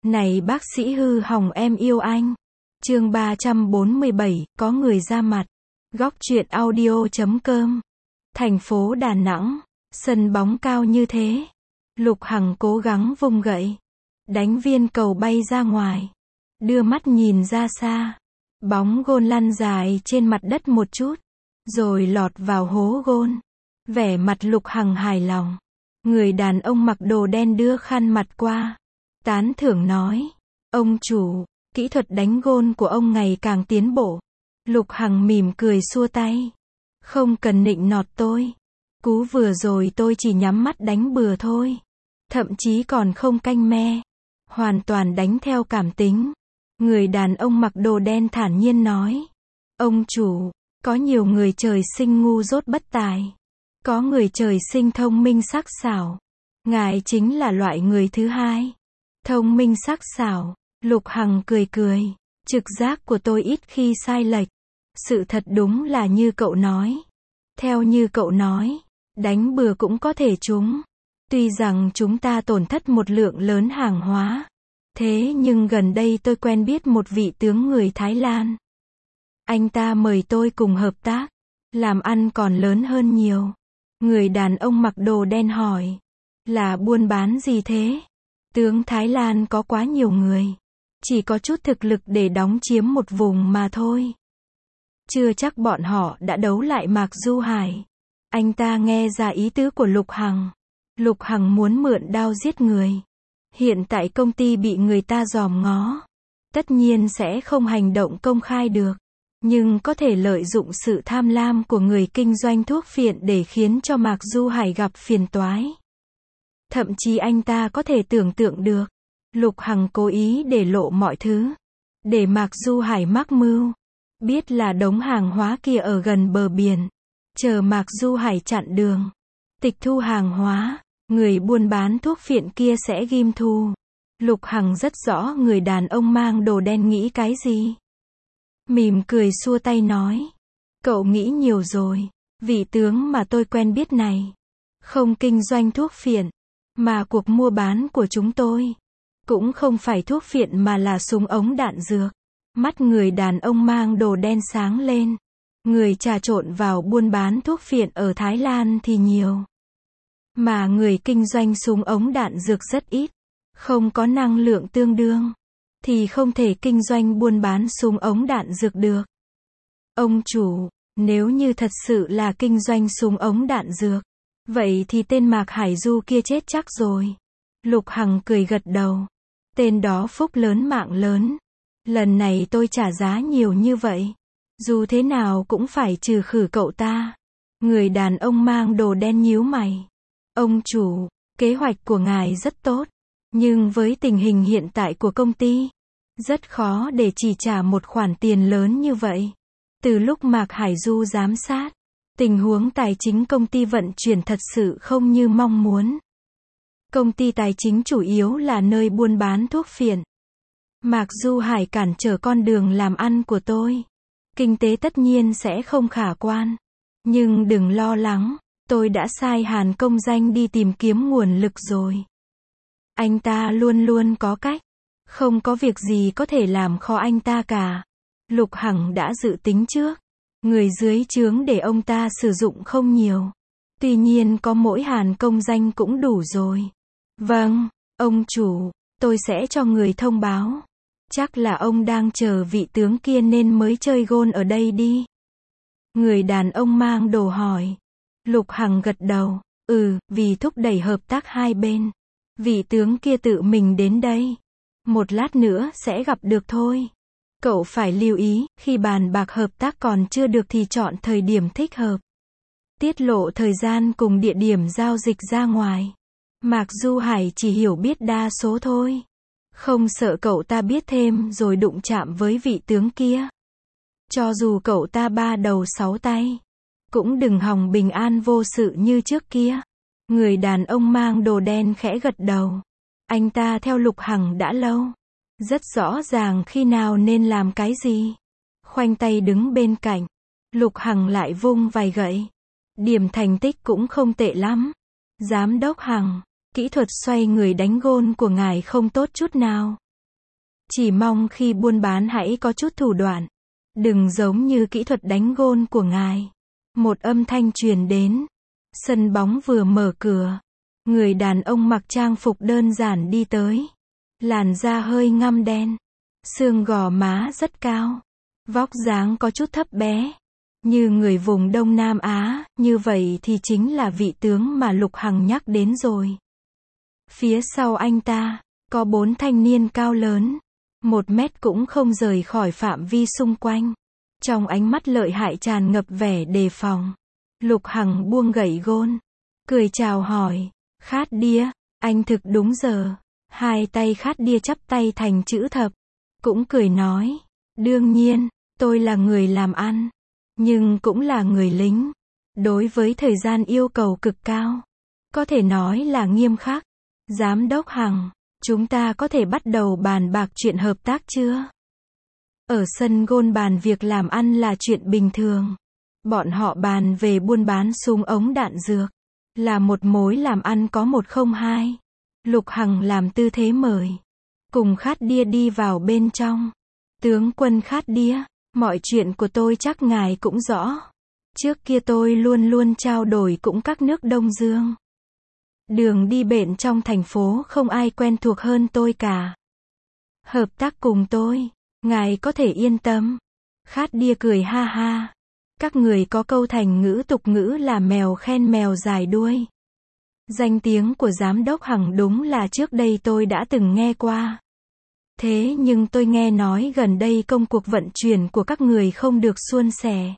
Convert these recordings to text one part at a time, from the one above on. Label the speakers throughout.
Speaker 1: Này bác sĩ hư hỏng em yêu anh. Chương 347, có người ra mặt. Góc truyện audio.com. Thành phố Đà Nẵng, sân bóng cao như thế. Lục Hằng cố gắng vung gậy, đánh viên cầu bay ra ngoài. Đưa mắt nhìn ra xa, bóng gôn lăn dài trên mặt đất một chút, rồi lọt vào hố gôn. Vẻ mặt Lục Hằng hài lòng. Người đàn ông mặc đồ đen đưa khăn mặt qua, tán thưởng nói: ông chủ, kỹ thuật đánh gôn của ông ngày càng tiến bộ. Lục Hằng mỉm cười xua tay: không cần nịnh nọt tôi. Cú vừa rồi tôi chỉ nhắm mắt đánh bừa thôi. Thậm chí còn không canh me. Hoàn toàn đánh theo cảm tính. Người đàn ông mặc đồ đen thản nhiên nói: ông chủ, có nhiều người trời sinh ngu dốt bất tài. Có người trời sinh thông minh sắc sảo. Ngài chính là loại người thứ hai. Thông minh sắc sảo. Lục Hằng cười cười. Trực giác của tôi ít khi sai lệch. Sự thật đúng là như cậu nói. Theo như cậu nói, đánh bừa cũng có thể trúng. Tuy rằng chúng ta tổn thất một lượng lớn hàng hóa. Thế nhưng gần đây tôi quen biết một vị tướng người Thái Lan. Anh ta mời tôi cùng hợp tác. Làm ăn còn lớn hơn nhiều. Người đàn ông mặc đồ đen hỏi: là buôn bán gì thế? Tướng Thái Lan có quá nhiều người. Chỉ có chút thực lực để đóng chiếm một vùng mà thôi. Chưa chắc bọn họ đã đấu lại Mạc Du Hải. Anh ta nghe ra ý tứ của Lục Hằng. Lục Hằng muốn mượn đao giết người. Hiện tại công ty bị người ta dòm ngó. Tất nhiên sẽ không hành động công khai được. Nhưng có thể lợi dụng sự tham lam của người kinh doanh thuốc phiện để khiến cho Mạc Du Hải gặp phiền toái. Thậm chí anh ta có thể tưởng tượng được. Lục Hằng cố ý để lộ mọi thứ. Để Mạc Du Hải mắc mưu. Biết là đống hàng hóa kia ở gần bờ biển. Chờ Mạc Du Hải chặn đường. Tịch thu hàng hóa. Người buôn bán thuốc phiện kia sẽ ghim thu. Lục Hằng rất rõ người đàn ông mang đồ đen nghĩ cái gì. Mỉm cười xua tay nói: cậu nghĩ nhiều rồi. Vị tướng mà tôi quen biết này không kinh doanh thuốc phiện. Mà cuộc mua bán của chúng tôi cũng không phải thuốc phiện mà là súng ống đạn dược. Mắt người đàn ông mang đồ đen sáng lên. Người trà trộn vào buôn bán thuốc phiện ở Thái Lan thì nhiều. Mà người kinh doanh súng ống đạn dược rất ít. Không có năng lượng tương đương thì không thể kinh doanh buôn bán súng ống đạn dược được. Ông chủ, nếu như thật sự là kinh doanh súng ống đạn dược, vậy thì tên Mạc Hải Du kia chết chắc rồi. Lục Hằng cười gật đầu. Tên đó phúc lớn mạng lớn. Lần này tôi trả giá nhiều như vậy. Dù thế nào cũng phải trừ khử cậu ta. Người đàn ông mang đồ đen nhíu mày. Ông chủ, kế hoạch của ngài rất tốt. Nhưng với tình hình hiện tại của công ty, rất khó để chỉ trả một khoản tiền lớn như vậy. Từ lúc Mạc Hải Du giám sát, tình huống tài chính công ty vận chuyển thật sự không như mong muốn. Công ty tài chính chủ yếu là nơi buôn bán thuốc phiện. Mạc Du Hải cản trở con đường làm ăn của tôi. Kinh tế tất nhiên sẽ không khả quan. Nhưng đừng lo lắng, tôi đã sai Hàn Công Danh đi tìm kiếm nguồn lực rồi. Anh ta luôn luôn có cách. Không có việc gì có thể làm khó anh ta cả. Lục Hằng đã dự tính trước. Người dưới trướng để ông ta sử dụng không nhiều. Tuy nhiên có mỗi Hàn Công Danh cũng đủ rồi. Vâng, ông chủ, tôi sẽ cho người thông báo. Chắc là ông đang chờ vị tướng kia nên mới chơi gôn ở đây đi. Người đàn ông mang đồ hỏi. Lục Hằng gật đầu. Vì thúc đẩy hợp tác hai bên. Vị tướng kia tự mình đến đây. Một lát nữa sẽ gặp được thôi. Cậu phải lưu ý, khi bàn bạc hợp tác còn chưa được thì chọn thời điểm thích hợp. Tiết lộ thời gian cùng địa điểm giao dịch ra ngoài. Mạc Du Hải chỉ hiểu biết đa số thôi. Không sợ cậu ta biết thêm rồi đụng chạm với vị tướng kia. Cho dù cậu ta ba đầu sáu tay, cũng đừng hòng bình an vô sự như trước kia. Người đàn ông mang đồ đen khẽ gật đầu. Anh ta theo Lục Hằng đã lâu. Rất rõ ràng khi nào nên làm cái gì. Khoanh tay đứng bên cạnh. Lục Hằng lại vung vài gậy. Điểm thành tích cũng không tệ lắm. Giám đốc Hằng, kỹ thuật xoay người đánh gôn của ngài không tốt chút nào. Chỉ mong khi buôn bán hãy có chút thủ đoạn. Đừng giống như kỹ thuật đánh gôn của ngài. Một âm thanh truyền đến. Sân bóng vừa mở cửa. Người đàn ông mặc trang phục đơn giản đi tới. Làn da hơi ngăm đen. Xương gò má rất cao. Vóc dáng có chút thấp bé. Như người vùng Đông Nam Á, như vậy thì chính là vị tướng mà Lục Hằng nhắc đến rồi. Phía sau anh ta, có 4 thanh niên cao lớn. 1 mét cũng không rời khỏi phạm vi xung quanh. Trong ánh mắt lợi hại tràn ngập vẻ đề phòng. Lục Hằng buông gậy gôn. Cười chào hỏi. Khát đĩa, anh thực đúng giờ. 2 tay Khát đĩa chắp tay thành chữ thập. Cũng cười nói. Đương nhiên, tôi là người làm ăn. Nhưng cũng là người lính. Đối với thời gian yêu cầu cực cao. Có thể nói là nghiêm khắc. Giám đốc Hằng, chúng ta có thể bắt đầu bàn bạc chuyện hợp tác chưa? Ở sân gôn bàn việc làm ăn là chuyện bình thường. Bọn họ bàn về buôn bán súng ống đạn dược. Là một mối làm ăn có 102. Lục Hằng làm tư thế mời. Cùng Khát đĩa đi vào bên trong. Tướng quân Khát đĩa, mọi chuyện của tôi chắc ngài cũng rõ. Trước kia tôi luôn luôn trao đổi cũng các nước Đông Dương. Đường đi bện trong thành phố không ai quen thuộc hơn tôi cả. Hợp tác cùng tôi, ngài có thể yên tâm. Khát đĩa cười ha ha. Các người có câu thành ngữ tục ngữ là mèo khen mèo dài đuôi. Danh tiếng của giám đốc Hằng đúng là trước đây tôi đã từng nghe qua. Thế nhưng tôi nghe nói gần đây công cuộc vận chuyển của các người không được suôn sẻ.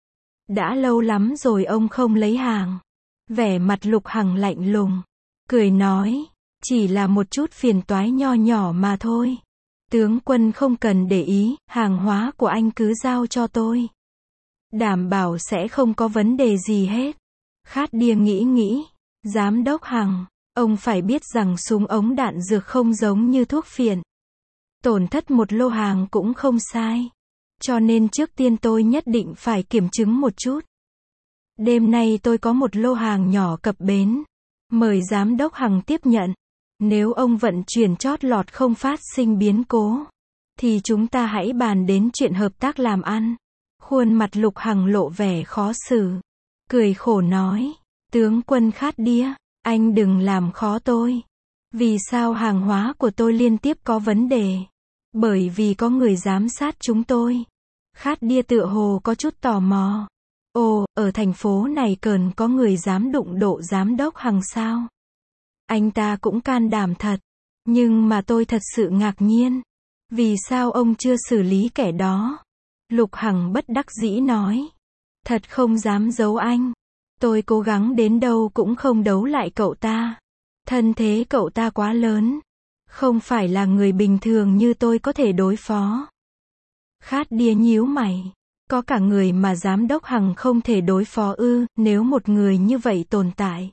Speaker 1: Đã lâu lắm rồi ông không lấy hàng. Vẻ mặt Lục Hằng lạnh lùng. Cười nói. Chỉ là một chút phiền toái nho nhỏ mà thôi. Tướng quân không cần để ý, hàng hóa của anh cứ giao cho tôi. Đảm bảo sẽ không có vấn đề gì hết. Khát đĩa nghĩ. Giám đốc Hằng, ông phải biết rằng súng ống đạn dược không giống như thuốc phiện. Tổn thất một lô hàng cũng không sai. Cho nên trước tiên tôi nhất định phải kiểm chứng một chút. Đêm nay tôi có một lô hàng nhỏ cập bến. Mời giám đốc Hằng tiếp nhận. Nếu ông vận chuyển chót lọt không phát sinh biến cố, thì chúng ta hãy bàn đến chuyện hợp tác làm ăn. Khuôn mặt Lục Hằng lộ vẻ khó xử. Cười khổ nói. Tướng quân Khát đĩa, anh đừng làm khó tôi. Vì sao hàng hóa của tôi liên tiếp có vấn đề? Bởi vì có người giám sát chúng tôi. Khát đĩa tựa hồ có chút tò mò. Ồ, ở thành phố này cần có người dám đụng độ giám đốc Hằng sao? Anh ta cũng can đảm thật. Nhưng mà tôi thật sự ngạc nhiên. Vì sao ông chưa xử lý kẻ đó? Lục Hằng bất đắc dĩ nói. Thật không dám giấu anh. Tôi cố gắng đến đâu cũng không đấu lại cậu ta. Thân thế cậu ta quá lớn. Không phải là người bình thường như tôi có thể đối phó. Khát đĩa nhíu mày. Có cả người mà giám đốc Hằng không thể đối phó ư? Nếu một người như vậy tồn tại,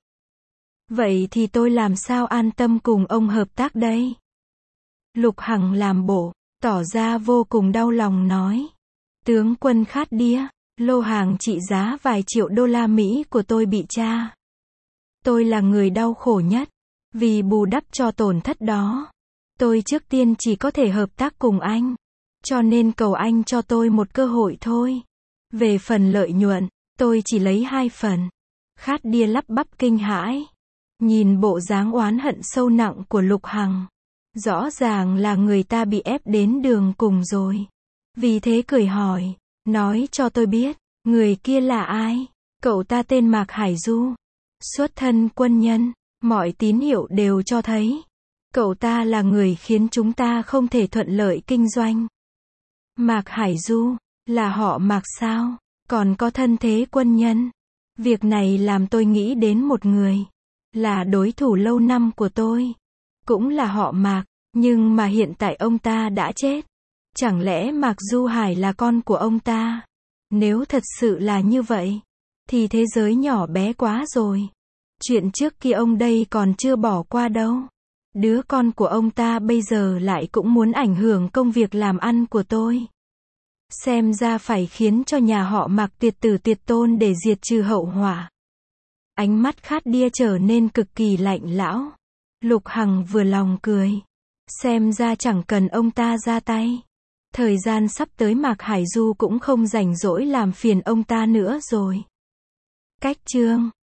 Speaker 1: vậy thì tôi làm sao an tâm cùng ông hợp tác đây? Lục Hằng làm bộ, tỏ ra vô cùng đau lòng nói. Tướng quân Khát đĩa, lô hàng trị giá vài triệu đô la Mỹ của tôi bị tra. Tôi là người đau khổ nhất. Vì bù đắp cho tổn thất đó, tôi trước tiên chỉ có thể hợp tác cùng anh. Cho nên cầu anh cho tôi một cơ hội thôi. Về phần lợi nhuận, tôi chỉ lấy 2 phần. Khát đĩa lắp bắp kinh hãi. Nhìn bộ dáng oán hận sâu nặng của Lục Hằng. Rõ ràng là người ta bị ép đến đường cùng rồi. Vì thế cười hỏi. Nói cho tôi biết, người kia là ai? Cậu ta tên Mạc Hải Du. Xuất thân quân nhân. Mọi tín hiệu đều cho thấy. Cậu ta là người khiến chúng ta không thể thuận lợi kinh doanh. Mạc Hải Du, là họ Mạc sao? Còn có thân thế quân nhân. Việc này làm tôi nghĩ đến một người. Là đối thủ lâu năm của tôi. Cũng là họ Mạc, nhưng mà hiện tại ông ta đã chết. Chẳng lẽ Mạc Du Hải là con của ông ta? Nếu thật sự là như vậy, thì thế giới nhỏ bé quá rồi. Chuyện trước kia ông đây còn chưa bỏ qua đâu. Đứa con của ông ta bây giờ lại cũng muốn ảnh hưởng công việc làm ăn của tôi. Xem ra phải khiến cho nhà họ Mạc tiệt tử tiệt tôn để diệt trừ hậu họa. Ánh mắt Khát đĩa trở nên cực kỳ lạnh lão. Lục Hằng vừa lòng cười. Xem ra chẳng cần ông ta ra tay. Thời gian sắp tới Mạc Hải Du cũng không rảnh rỗi làm phiền ông ta nữa rồi. Cách chương